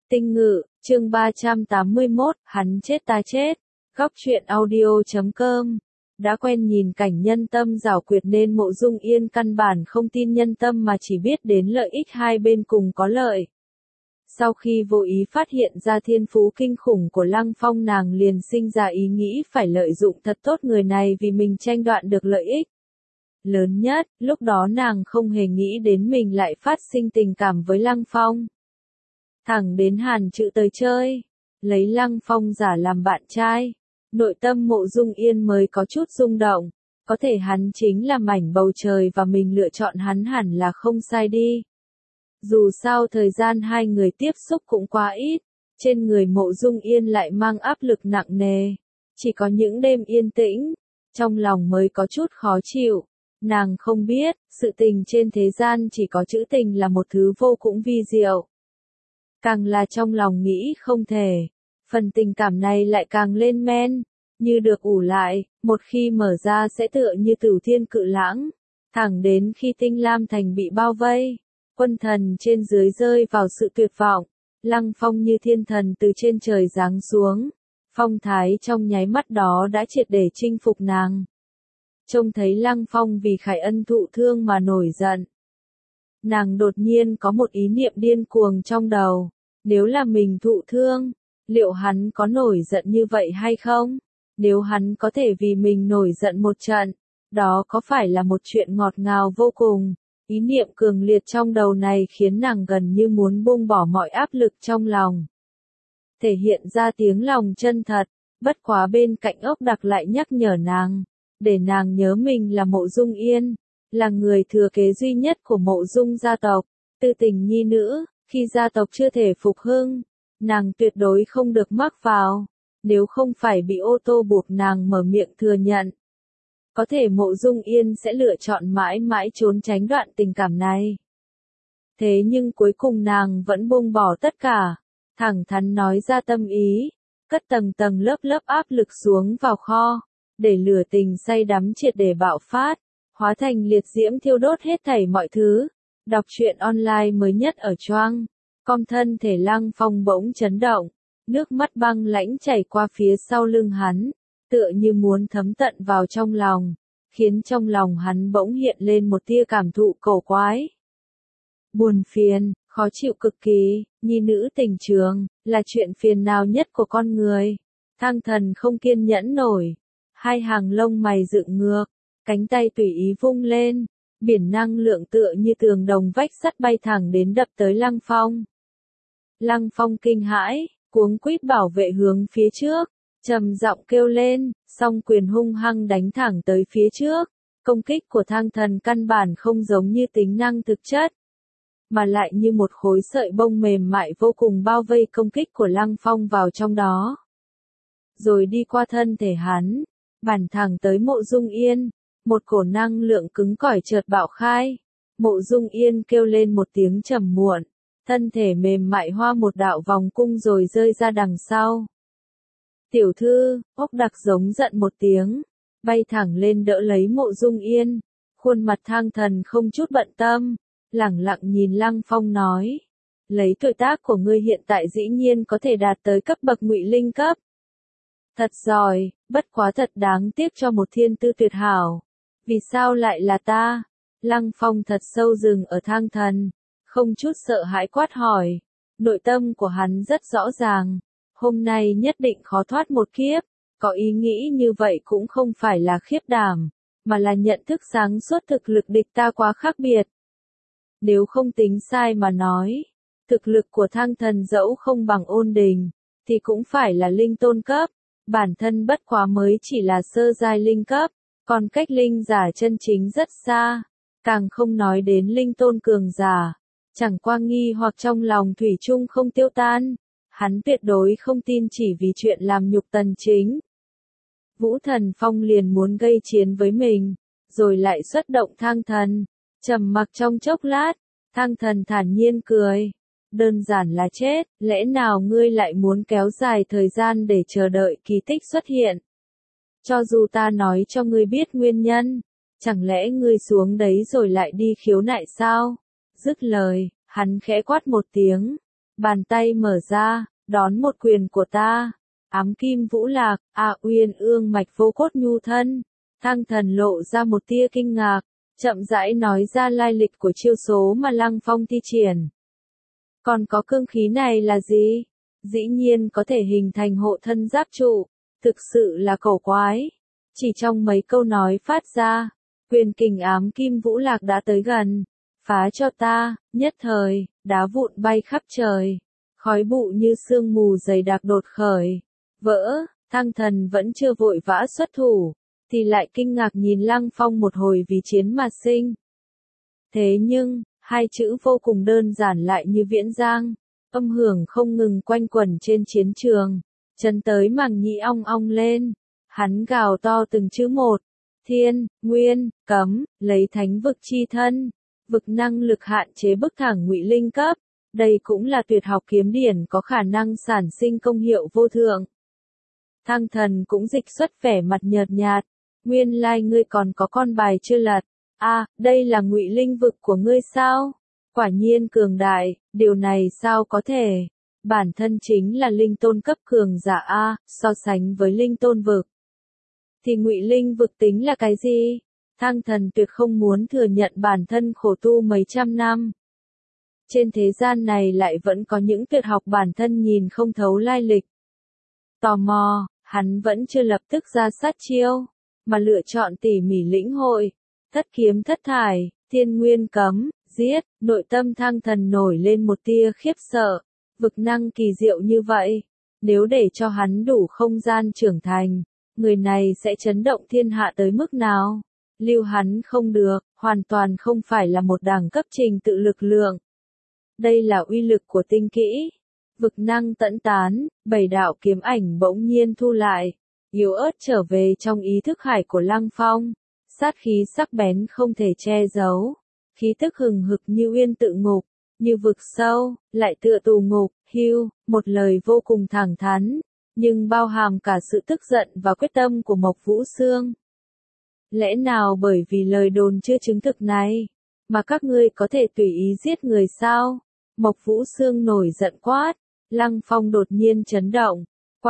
Tinh Ngự, chương 381, hắn chết ta chết. Góc truyện audio.com. Đã quen nhìn cảnh nhân tâm giảo quyệt nên Mộ Dung Yên căn bản không tin nhân tâm mà chỉ biết đến lợi ích hai bên cùng có lợi. Sau khi vô ý phát hiện ra thiên phú kinh khủng của Lăng Phong, nàng liền sinh ra ý nghĩ phải lợi dụng thật tốt người này vì mình tranh đoạt được lợi ích lớn nhất. Lúc đó nàng không hề nghĩ đến mình lại phát sinh tình cảm với Lăng Phong. Thẳng đến Hàn Trự tới chơi, lấy Lăng Phong giả làm bạn trai, nội tâm Mộ Dung Yên mới có chút rung động, có thể hắn chính là mảnh bầu trời và mình lựa chọn hắn hẳn là không sai đi. Dù sao thời gian hai người tiếp xúc cũng quá ít, trên người Mộ Dung Yên lại mang áp lực nặng nề, chỉ có những đêm yên tĩnh, trong lòng mới có chút khó chịu. Nàng không biết, sự tình trên thế gian chỉ có trữ tình là một thứ vô cùng vi diệu. Càng là trong lòng nghĩ không thể, phần tình cảm này lại càng lên men, như được ủ lại, một khi mở ra sẽ tựa như Tử Thiên Cự Lãng, thẳng đến khi Tinh Lam Thành bị bao vây, quân thần trên dưới rơi vào sự tuyệt vọng, Lăng Phong như thiên thần từ trên trời giáng xuống, phong thái trong nháy mắt đó đã triệt để chinh phục nàng. Trông thấy Lăng Phong vì Khải Ân thụ thương mà nổi giận, nàng đột nhiên có một ý niệm điên cuồng trong đầu, nếu là mình thụ thương, liệu hắn có nổi giận như vậy hay không? Nếu hắn có thể vì mình nổi giận một trận, đó có phải là một chuyện ngọt ngào vô cùng? Ý niệm cường liệt trong đầu này khiến nàng gần như muốn buông bỏ mọi áp lực trong lòng. Thể hiện ra tiếng lòng chân thật, bất quá bên cạnh ốc đặc lại nhắc nhở nàng, để nàng nhớ mình là Mộ Dung Yên, là người thừa kế duy nhất của Mộ Dung gia tộc, tư tình nhi nữ, khi gia tộc chưa thể phục hưng, nàng tuyệt đối không được mắc vào, nếu không phải bị ô tô buộc nàng mở miệng thừa nhận. Có thể Mộ Dung Yên sẽ lựa chọn mãi mãi trốn tránh đoạn tình cảm này. Thế nhưng cuối cùng nàng vẫn buông bỏ tất cả, thẳng thắn nói ra tâm ý, cất tầng tầng lớp lớp áp lực xuống vào kho, để lửa tình say đắm triệt để bạo phát, hóa thành liệt diễm thiêu đốt hết thảy mọi thứ. Đọc truyện online mới nhất ở Choang. Com. Thân thể Lăng Phong bỗng chấn động, nước mắt băng lãnh chảy qua phía sau lưng hắn, tựa như muốn thấm tận vào trong lòng, khiến trong lòng hắn bỗng hiện lên một tia cảm thụ cổ quái. Buồn phiền, khó chịu cực kỳ, nhi nữ tình trường, là chuyện phiền nào nhất của con người. Thang Thần không kiên nhẫn nổi, hai hàng lông mày dựng ngược, cánh tay tùy ý vung lên, biển năng lượng tựa như tường đồng vách sắt bay thẳng đến đập tới Lăng Phong. Lăng Phong kinh hãi, cuống quýt bảo vệ hướng phía trước, trầm giọng kêu lên, song quyền hung hăng đánh thẳng tới phía trước. Công kích của Thang Thần căn bản không giống như tính năng thực chất, mà lại như một khối sợi bông mềm mại vô cùng bao vây công kích của Lăng Phong vào trong đó. Rồi đi qua thân thể hắn, bắn thẳng tới Mộ Dung Yên. Một cổ năng lượng cứng cỏi chợt bạo khai, Mộ Dung Yên kêu lên một tiếng trầm muộn, thân thể mềm mại hoa một đạo vòng cung rồi rơi ra đằng sau. Tiểu thư, ốc đặc giống giận một tiếng, bay thẳng lên đỡ lấy Mộ Dung Yên, khuôn mặt Thang Thần không chút bận tâm, lẳng lặng nhìn Lăng Phong nói, lấy tuổi tác của ngươi hiện tại dĩ nhiên có thể đạt tới cấp bậc ngụy linh cấp. Thật giỏi, bất quá thật đáng tiếc cho một thiên tư tuyệt hảo. Vì sao lại là ta? Lăng Phong thật sâu dừng ở Thang Thần, không chút sợ hãi quát hỏi. Nội tâm của hắn rất rõ ràng, hôm nay nhất định khó thoát một kiếp, có ý nghĩ như vậy cũng không phải là khiếp đảm, mà là nhận thức sáng suốt thực lực địch ta quá khác biệt. Nếu không tính sai mà nói, thực lực của Thang Thần dẫu không bằng Ôn Đình, thì cũng phải là linh tôn cấp, bản thân bất quá mới chỉ là sơ giai linh cấp. Còn cách linh giả chân chính rất xa, càng không nói đến linh tôn cường giả, chẳng qua nghi hoặc trong lòng thủy chung không tiêu tan, hắn tuyệt đối không tin chỉ vì chuyện làm nhục Tần Chính. Vũ Thần Phong liền muốn gây chiến với mình, rồi lại xuất động Thang Thần, trầm mặc trong chốc lát, Thang Thần thản nhiên cười, đơn giản là chết, lẽ nào ngươi lại muốn kéo dài thời gian để chờ đợi kỳ tích xuất hiện? Cho dù ta nói cho ngươi biết nguyên nhân, chẳng lẽ ngươi xuống đấy rồi lại đi khiếu nại sao? Dứt lời, hắn khẽ quát một tiếng, Bàn tay mở ra, đón một quyền của ta. Ám kim vũ lạc, uyên ương mạch vô cốt nhu thân. Thăng thần lộ ra một tia kinh ngạc, chậm rãi nói ra lai lịch của chiêu số mà Lăng Phong thi triển. Còn có cương khí này là gì? Dĩ nhiên có thể hình thành hộ thân giáp trụ, thực sự là cổ quái. Chỉ trong mấy câu nói phát ra, quyền kình ám kim vũ lạc đã tới gần. Phá cho ta, nhất thời, đá vụn bay khắp trời. Khói bụi như sương mù dày đặc đột khởi. Vỡ, Thăng thần vẫn chưa vội vã xuất thủ, thì lại kinh ngạc nhìn Lăng Phong một hồi vì chiến mà sinh. Thế nhưng, hai chữ vô cùng đơn giản lại như viễn giang, âm hưởng không ngừng quanh quẩn trên chiến trường, chấn tới màng nhĩ ong ong lên. Hắn gào to từng chữ một, thiên, nguyên, cấm, lấy thánh vực chi thân, vực năng lực hạn chế bức thẳng ngụy linh cấp. Đây cũng là tuyệt học kiếm điển có khả năng sản sinh công hiệu vô thượng. Thăng thần cũng dịch xuất vẻ mặt nhợt nhạt, nguyên lai ngươi còn có con bài chưa lật. Đây là ngụy linh vực của ngươi sao? Quả nhiên cường đại, điều này sao có thể? Bản thân chính là linh tôn cấp cường giả so sánh với linh tôn vực. Thì ngụy linh vực tính là cái gì? Thăng thần tuyệt không muốn thừa nhận bản thân khổ tu mấy trăm năm. Trên thế gian này lại vẫn có những tuyệt học bản thân nhìn không thấu lai lịch. Tò mò, hắn vẫn chưa lập tức ra sát chiêu, mà lựa chọn tỉ mỉ lĩnh hội. Thất kiếm thất thải, thiên nguyên cấm, giết, nội tâm Thăng thần nổi lên một tia khiếp sợ. Vực năng kỳ diệu như vậy, nếu để cho hắn đủ không gian trưởng thành, người này sẽ chấn động thiên hạ tới mức nào? Lưu hắn không được, hoàn toàn không phải là một đẳng cấp trình tự lực lượng. Đây là uy lực của tinh kỹ. Vực năng tận tán, bảy đạo kiếm ảnh bỗng nhiên thu lại, yếu ớt trở về trong ý thức hải của Lăng Phong. Sát khí sắc bén không thể che giấu, khí tức hừng hực như uyên tự ngục, như vực sâu, lại tựa tù ngục, hưu, một lời vô cùng thẳng thắn, nhưng bao hàm cả sự tức giận và quyết tâm của Mộc Vũ Xương. Lẽ nào bởi vì lời đồn chưa chứng thực này, mà các ngươi có thể tùy ý giết người sao? Mộc Vũ Xương nổi giận quát. Lăng Phong đột nhiên chấn động.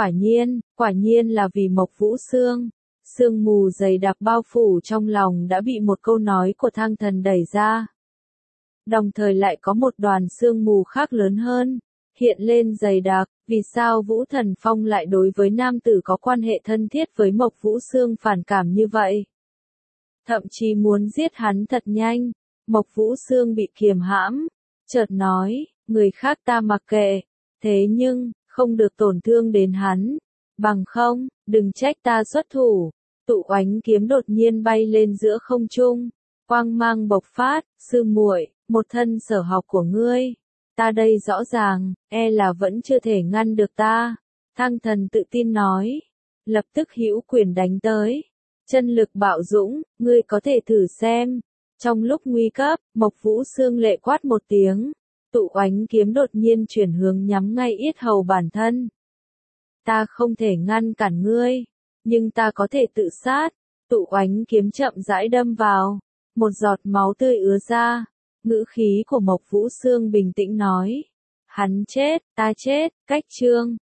Quả nhiên là vì Mộc Vũ Xương. Sương mù dày đặc bao phủ trong lòng đã bị một câu nói của Thăng thần đẩy ra. Đồng thời lại có một đoàn sương mù khác lớn hơn, hiện lên dày đặc. Vì sao Vũ Thần Phong lại đối với nam tử có quan hệ thân thiết với Mộc Vũ Xương phản cảm như vậy? Thậm chí muốn giết hắn thật nhanh. Mộc Vũ Xương bị kiềm hãm, chợt nói, người khác ta mặc kệ, thế nhưng, không được tổn thương đến hắn. Bằng không, đừng trách ta xuất thủ. Tụ oánh kiếm đột nhiên bay lên giữa không trung, quang mang bộc phát. Sư muội, một thân sở học của ngươi, ta đây rõ ràng, là vẫn chưa thể ngăn được ta. Thăng thần tự tin nói, lập tức hữu quyền đánh tới. Chân lực bạo dũng, ngươi có thể thử xem. Trong lúc nguy cấp, Mộc Vũ Xương lệ quát một tiếng, tụ oánh kiếm đột nhiên chuyển hướng nhắm ngay yết hầu bản thân. Ta không thể ngăn cản ngươi, nhưng ta có thể tự sát. Tụ oánh kiếm chậm rãi đâm vào, một giọt máu tươi ứa ra. Ngữ khí của Mộc Vũ Xương bình tĩnh nói, hắn chết, ta chết. Cách chương